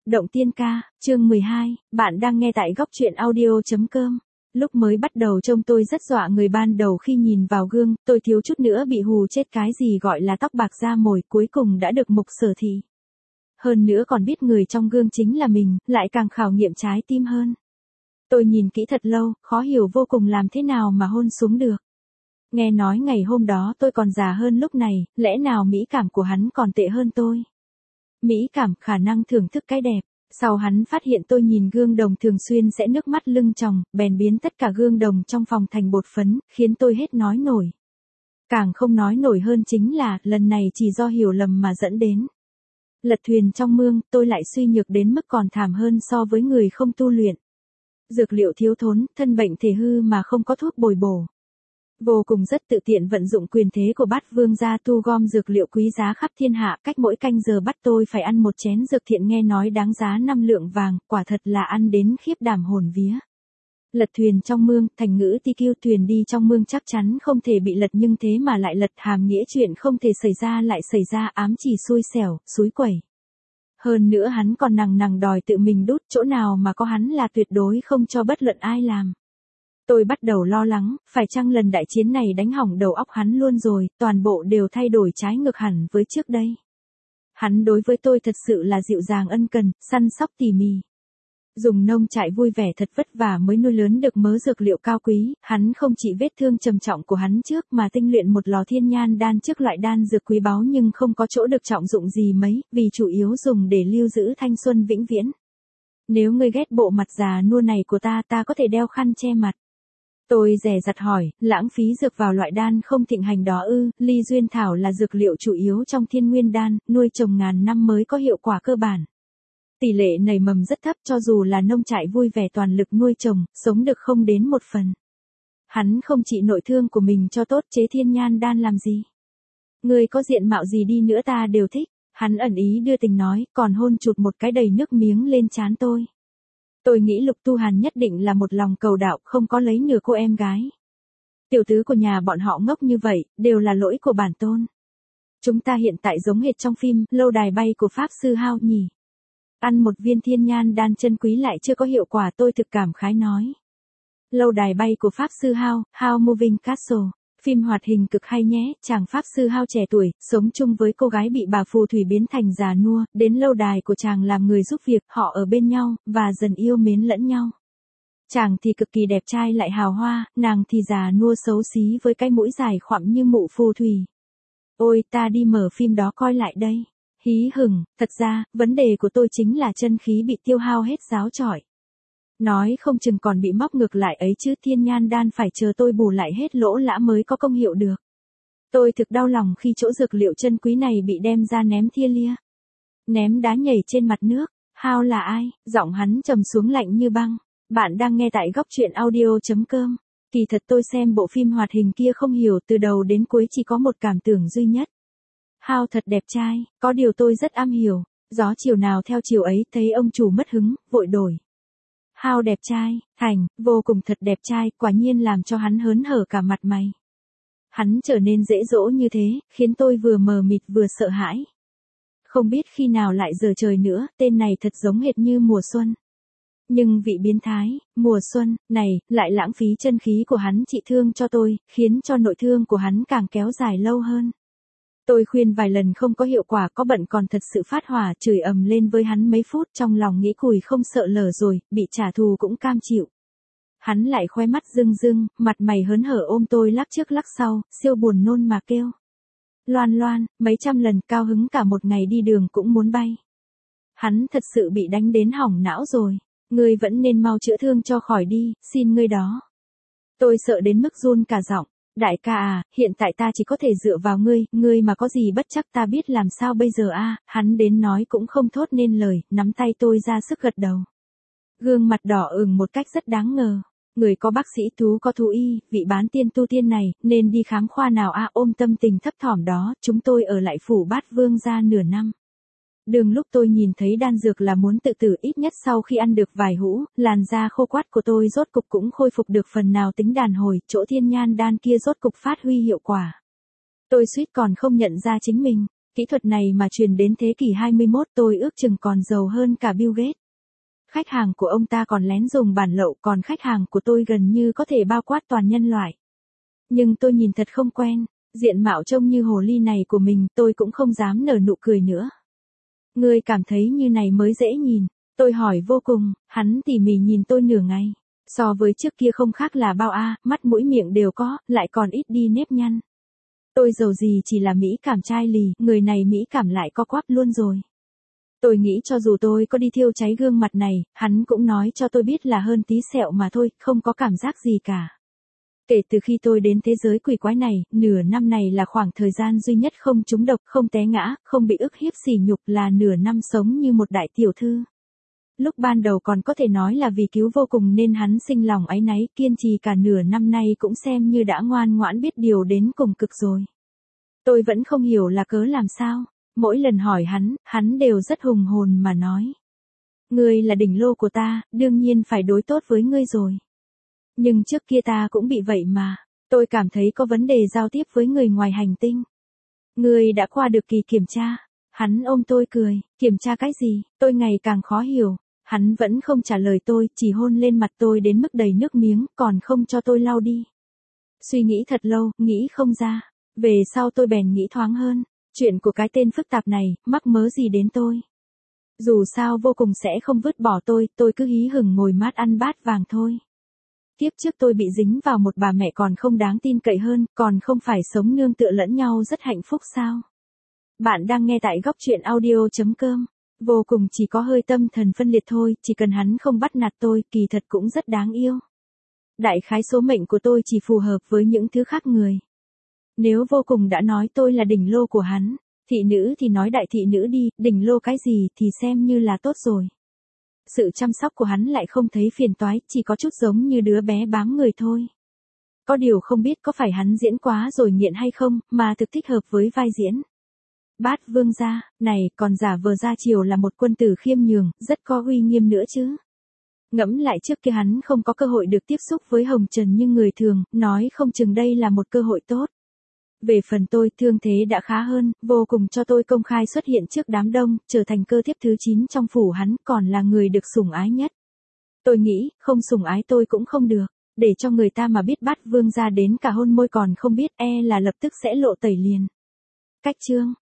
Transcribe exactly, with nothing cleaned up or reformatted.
Động Tiên Ca, chương mười hai, bạn đang nghe tại góc truyện audio.com. Lúc mới bắt đầu trông tôi rất dọa người, ban đầu khi nhìn vào gương, tôi thiếu chút nữa bị hù chết, cái gì gọi là tóc bạc da mồi cuối cùng đã được Mục Sở Thị. Hơn nữa còn biết người trong gương chính là mình, lại càng khảo nghiệm trái tim hơn. Tôi nhìn kỹ thật lâu, khó hiểu vô cùng làm thế nào mà hôn xuống được. Nghe nói ngày hôm đó tôi còn già hơn lúc này, lẽ nào mỹ cảm của hắn còn tệ hơn tôi? Mỹ cảm, khả năng thưởng thức cái đẹp. Sau hắn phát hiện tôi nhìn gương đồng thường xuyên sẽ nước mắt lưng tròng, bèn biến tất cả gương đồng trong phòng thành bột phấn, khiến tôi hết nói nổi. Càng không nói nổi hơn chính là, lần này chỉ do hiểu lầm mà dẫn đến lật thuyền trong mương, tôi lại suy nhược đến mức còn thảm hơn so với người không tu luyện. Dược liệu thiếu thốn, thân bệnh thể hư mà không có thuốc bồi bổ. Vô cùng rất tự tiện vận dụng quyền thế của Bát Vương gia thu gom dược liệu quý giá khắp thiên hạ, cách mỗi canh giờ bắt tôi phải ăn một chén dược thiện nghe nói đáng giá năm lượng vàng, quả thật là ăn đến khiếp đảm hồn vía. Lật thuyền trong mương, thành ngữ ti kiêu, thuyền đi trong mương chắc chắn không thể bị lật, nhưng thế mà lại lật, hàm nghĩa chuyện không thể xảy ra lại xảy ra, ám chỉ xui xẻo, xúi quẩy. Hơn nữa hắn còn nằng nằng đòi tự mình đút, chỗ nào mà có hắn là tuyệt đối không cho bất luận ai làm. Tôi bắt đầu lo lắng, phải chăng lần đại chiến này đánh hỏng đầu óc hắn luôn rồi, toàn bộ đều thay đổi trái ngược hẳn với trước đây. Hắn đối với tôi thật sự là dịu dàng ân cần, săn sóc tỉ mỉ. Dùng nông trại vui vẻ thật vất vả mới nuôi lớn được mớ dược liệu cao quý, hắn không chỉ vết thương trầm trọng của hắn trước mà tinh luyện một lò thiên nhan đan trước, loại đan dược quý báu nhưng không có chỗ được trọng dụng gì mấy, vì chủ yếu dùng để lưu giữ thanh xuân vĩnh viễn. Nếu ngươi ghét bộ mặt già nua này của ta, ta có thể đeo khăn che mặt. Tôi dè dặt hỏi, lãng phí dược vào loại đan không thịnh hành đó ư? Ly duyên thảo là dược liệu chủ yếu trong thiên nguyên đan, nuôi trồng ngàn năm mới có hiệu quả cơ bản. Tỷ lệ nảy mầm rất thấp, cho dù là nông trại vui vẻ toàn lực nuôi trồng, sống được không đến một phần. Hắn không trị nội thương của mình cho tốt, chế thiên nhan đan làm gì? Người có diện mạo gì đi nữa ta đều thích. Hắn ẩn ý đưa tình nói, còn hôn chụt một cái đầy nước miếng lên trán tôi. Tôi nghĩ Lục Tu Hàn nhất định là một lòng cầu đạo, không có lấy nửa cô em gái. Tiểu tứ của nhà bọn họ ngốc như vậy, đều là lỗi của bản tôn. Chúng ta hiện tại giống hệt trong phim Lâu đài bay của Pháp Sư Hao nhỉ. Ăn một viên thiên nhan đan chân quý lại chưa có hiệu quả, tôi thực cảm khái nói. Lâu đài bay của Pháp Sư Hao, How Moving Castle. Phim hoạt hình cực hay nhé, chàng Pháp Sư Hao trẻ tuổi, sống chung với cô gái bị bà phù thủy biến thành già nua, đến lâu đài của chàng làm người giúp việc, họ ở bên nhau, và dần yêu mến lẫn nhau. Chàng thì cực kỳ đẹp trai lại hào hoa, nàng thì già nua xấu xí với cái mũi dài khoặm như mụ phù thủy. Ôi, ta đi mở phim đó coi lại đây. Hí hửng, thật ra, vấn đề của tôi chính là chân khí bị tiêu hao hết ráo chọi. Nói không chừng còn bị móc ngược lại ấy chứ, thiên nhan đan phải chờ tôi bù lại hết lỗ lã mới có công hiệu được. Tôi thực đau lòng khi chỗ dược liệu chân quý này bị đem ra ném thia lia. Ném đá nhảy trên mặt nước. Hao là ai? Giọng hắn trầm xuống lạnh như băng. Bạn đang nghe tại góc truyện audio.com. Kỳ thật tôi xem bộ phim hoạt hình kia không hiểu, từ đầu đến cuối chỉ có một cảm tưởng duy nhất. Hao thật đẹp trai, có điều tôi rất am hiểu. Gió chiều nào theo chiều ấy, thấy ông chủ mất hứng, vội đổi. Hao đẹp trai, thành, vô cùng thật đẹp trai, quả nhiên làm cho hắn hớn hở cả mặt mày. Hắn trở nên dễ dỗ như thế, khiến tôi vừa mờ mịt vừa sợ hãi. Không biết khi nào lại giờ trời nữa, tên này thật giống hệt như mùa xuân. Nhưng vị biến thái, mùa xuân, này, lại lãng phí chân khí của hắn trị thương cho tôi, khiến cho nội thương của hắn càng kéo dài lâu hơn. Tôi khuyên vài lần không có hiệu quả, có bận còn thật sự phát hỏa, chửi ầm lên với hắn mấy phút, trong lòng nghĩ cùi không sợ lở rồi, bị trả thù cũng cam chịu. Hắn lại khoe mắt rưng rưng, mặt mày hớn hở ôm tôi lắc trước lắc sau, siêu buồn nôn mà kêu. Loan loan, mấy trăm lần, cao hứng cả một ngày đi đường cũng muốn bay. Hắn thật sự bị đánh đến hỏng não rồi. Ngươi vẫn nên mau chữa thương cho khỏi đi, xin ngươi đó. Tôi sợ đến mức run cả giọng. Đại ca à, hiện tại ta chỉ có thể dựa vào ngươi, ngươi mà có gì bất chắc ta biết làm sao bây giờ a? À? Hắn đến nói cũng không thốt nên lời, nắm tay tôi ra sức gật đầu. Gương mặt đỏ ửng một cách rất đáng ngờ. Người có bác sĩ thú có thú y, vị bán tiên tu tiên này, nên đi khám khoa nào a? À? Ôm tâm tình thấp thỏm đó, chúng tôi ở lại phủ Bát Vương gia nửa năm. Đường lúc tôi nhìn thấy đan dược là muốn tự tử, ít nhất sau khi ăn được vài hũ, làn da khô quắt của tôi rốt cục cũng khôi phục được phần nào tính đàn hồi, chỗ thiên nhan đan kia rốt cục phát huy hiệu quả. Tôi suýt còn không nhận ra chính mình. Kỹ thuật này mà truyền đến thế kỷ hai mươi mốt tôi ước chừng còn giàu hơn cả Bill Gates. Khách hàng của ông ta còn lén dùng bản lậu, còn khách hàng của tôi gần như có thể bao quát toàn nhân loại. Nhưng tôi nhìn thật không quen, diện mạo trông như hồ ly này của mình, tôi cũng không dám nở nụ cười nữa. Ngươi cảm thấy như này mới dễ nhìn, tôi hỏi Vô Cùng, hắn tỉ mỉ nhìn tôi nửa ngày. So với trước kia không khác là bao a, mắt mũi miệng đều có, lại còn ít đi nếp nhăn. Tôi giàu gì chỉ là mỹ cảm trai lì, người này mỹ cảm lại co quắp luôn rồi. Tôi nghĩ cho dù tôi có đi thiêu cháy gương mặt này, hắn cũng nói cho tôi biết là hơn tí sẹo mà thôi, không có cảm giác gì cả. Kể từ khi tôi đến thế giới quỷ quái này, nửa năm này là khoảng thời gian duy nhất không trúng độc, không té ngã, không bị ức hiếp sỉ nhục, là nửa năm sống như một đại tiểu thư. Lúc ban đầu còn có thể nói là vì cứu Vô Cùng nên hắn sinh lòng áy náy, kiên trì cả nửa năm nay cũng xem như đã ngoan ngoãn biết điều đến cùng cực rồi. Tôi vẫn không hiểu là cớ làm sao, mỗi lần hỏi hắn, hắn đều rất hùng hồn mà nói. Ngươi là đỉnh lô của ta, đương nhiên phải đối tốt với ngươi rồi. Nhưng trước kia ta cũng bị vậy mà, tôi cảm thấy có vấn đề giao tiếp với người ngoài hành tinh. Ngươi đã qua được kỳ kiểm tra. Hắn ôm tôi cười, kiểm tra cái gì, tôi ngày càng khó hiểu. Hắn vẫn không trả lời tôi, chỉ hôn lên mặt tôi đến mức đầy nước miếng, còn không cho tôi lau đi. Suy nghĩ thật lâu, nghĩ không ra. Về sau tôi bèn nghĩ thoáng hơn. Chuyện của cái tên phức tạp này, mắc mớ gì đến tôi. Dù sao Vô Cùng sẽ không vứt bỏ tôi, tôi cứ hí hửng ngồi mát ăn bát vàng thôi. Kiếp trước tôi bị dính vào một bà mẹ còn không đáng tin cậy hơn, còn không phải sống nương tựa lẫn nhau rất hạnh phúc sao. Bạn đang nghe tại góc truyện audio chấm com. Vô Cùng chỉ có hơi tâm thần phân liệt thôi, chỉ cần hắn không bắt nạt tôi, kỳ thật cũng rất đáng yêu. Đại khái số mệnh của tôi chỉ phù hợp với những thứ khác người. Nếu Vô Cùng đã nói tôi là đỉnh lô của hắn, thị nữ thì nói đại thị nữ đi, đỉnh lô cái gì thì xem như là tốt rồi. Sự chăm sóc của hắn lại không thấy phiền toái, chỉ có chút giống như đứa bé bám người thôi. Có điều không biết có phải hắn diễn quá rồi nghiện hay không, mà thực thích hợp với vai diễn. Bát Vương gia, này, còn giả vờ ra chiều là một quân tử khiêm nhường, rất có uy nghiêm nữa chứ. Ngẫm lại trước kia hắn không có cơ hội được tiếp xúc với Hồng Trần như người thường, nói không chừng đây là một cơ hội tốt. Về phần tôi, thương thế đã khá hơn, Vô Cùng cho tôi công khai xuất hiện trước đám đông, trở thành cơ thiếp thứ chín trong phủ hắn, còn là người được sủng ái nhất. Tôi nghĩ, không sủng ái tôi cũng không được, để cho người ta mà biết Bát Vương gia đến cả hôn môi còn không biết, e là lập tức sẽ lộ tẩy liền. Cách chương